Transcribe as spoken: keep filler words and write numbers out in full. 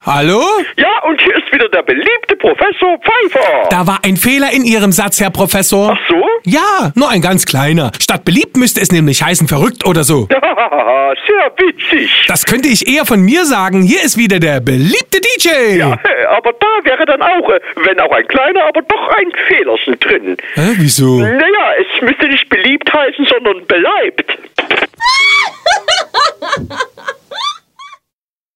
Hallo? Ja, und hier ist wieder der beliebte Professor Pfeiffer. Da war ein Fehler in Ihrem Satz, Herr Professor. Ach so? Ja, nur ein ganz kleiner. Statt beliebt müsste es nämlich heißen verrückt oder so. Ja, sehr witzig. Das könnte ich eher von mir sagen. Hier ist wieder der beliebte D J. Ja, aber da wäre dann auch, wenn auch ein kleiner, aber doch ein Fehlerchen drin. Hä, wieso? Naja, es müsste nicht beliebt heißen, sondern beleibt.